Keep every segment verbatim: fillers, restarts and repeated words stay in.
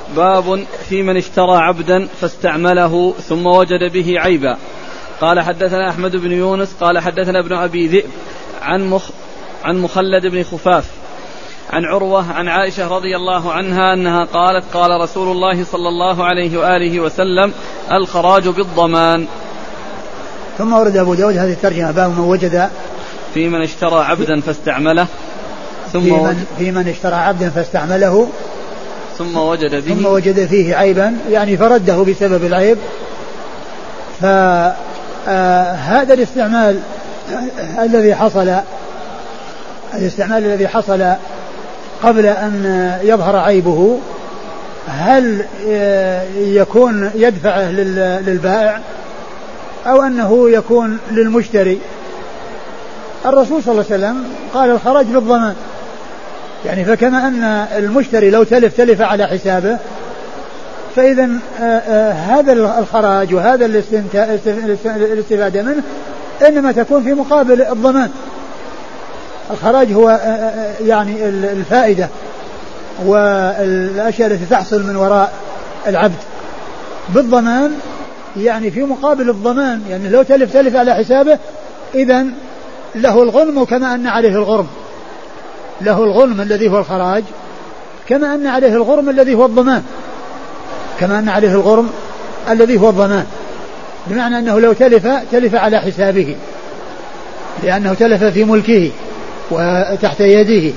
باب في من اشترى عبدا فاستعمله ثم وجد به عيبا. قال حدثنا أحمد بن يونس قال حدثنا ابن أبي ذئب عن, مخ عن مخلد بن خفاف عن عروة عن عائشة رضي الله عنها أنها قالت قال رسول الله صلى الله عليه وآله وسلم الخراج بالضمان. ثم ورد أبو داود هذه الترجمة باب من وجد في من اشترى عبدا فاستعمله ثم في من, في من اشترى عبدا فاستعمله ثم وجد به ثم وجد فيه عيبا يعني فرده بسبب العيب. فهذا الاستعمال الذي حصل الاستعمال الذي حصل قبل أن يظهر عيبه هل يكون يدفعه للبائع أو أنه يكون للمشتري؟ الرسول صلى الله عليه وسلم قال الخراج بالضمان، يعني فكما أن المشتري لو تلف تلف على حسابه، فإذا هذا الخراج وهذا الاستفادة منه إنما تكون في مقابل الضمان. الخراج هو يعني الفائدة والأشياء التي تحصل من وراء العبد، بالضمان يعني في مقابل الضمان، يعني لو تلف تلف على حسابه إذن له الغنم كما أن عليه الغرم، له الغنم الذي هو الخراج كما أن عليه الغرم الذي هو الضمان، كما أن عليه الغرم الذي هو الضمان، بمعنى أنه لو تلف تلف على حسابه لأنه تلف في ملكه وتحت يده،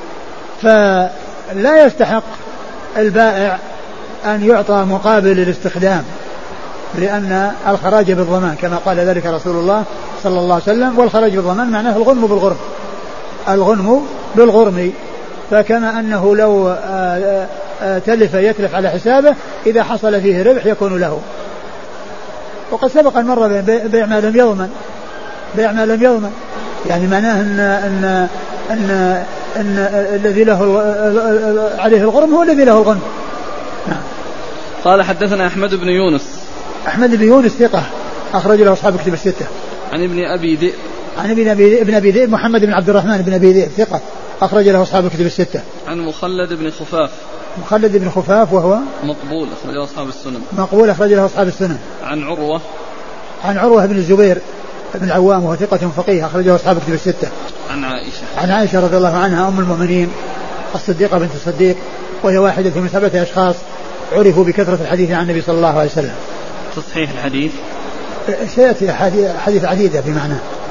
فلا يستحق البائع أن يعطى مقابل الاستخدام، لأن الخراج بالضمان كما قال ذلك رسول الله صلى الله عليه وسلم. والخراج بالضمان معناه الغنم بالغرم، الغنم بالغرم، فكما أنه لو تلف يتلف على حسابه إذا حصل فيه ربح يكون له. وقد سبق المرة بيع ما لم يضمن، بيع ما لم يضمن يعني معناه أن, أن, أن, أن الذي له عليه الغرم هو الذي له الغنم. قال حدثنا أحمد بن يونس. أحمد بن يونس ثقة أخرج له أصحاب كتب الستة. عن ابن أبي ذئب. عن ابن أبي ابن أبي ذئب محمد بن عبد الرحمن بن أبي ذئب ثقة أخرج له أصحاب كتب الستة. عن مخلد بن خفاف. مخلد بن خفاف وهو مقبول أخرج له أصحاب السنن. مقبول أخرج له أصحاب السنن. عن عروة. عن عروة بن الزبير بن العوام وهو ثقة فقيه أخرج له أصحاب كتب الستة. عن عائشة. عن عائشة رضي الله عنها أم المؤمنين الصديقة بنت الصديق، وهي واحدة من سبعة أشخاص عرفوا بكثرة الحديث عن النبي صلى الله عليه وسلم. تصحيح الحديث سيأتي حديث عديدة بمعنى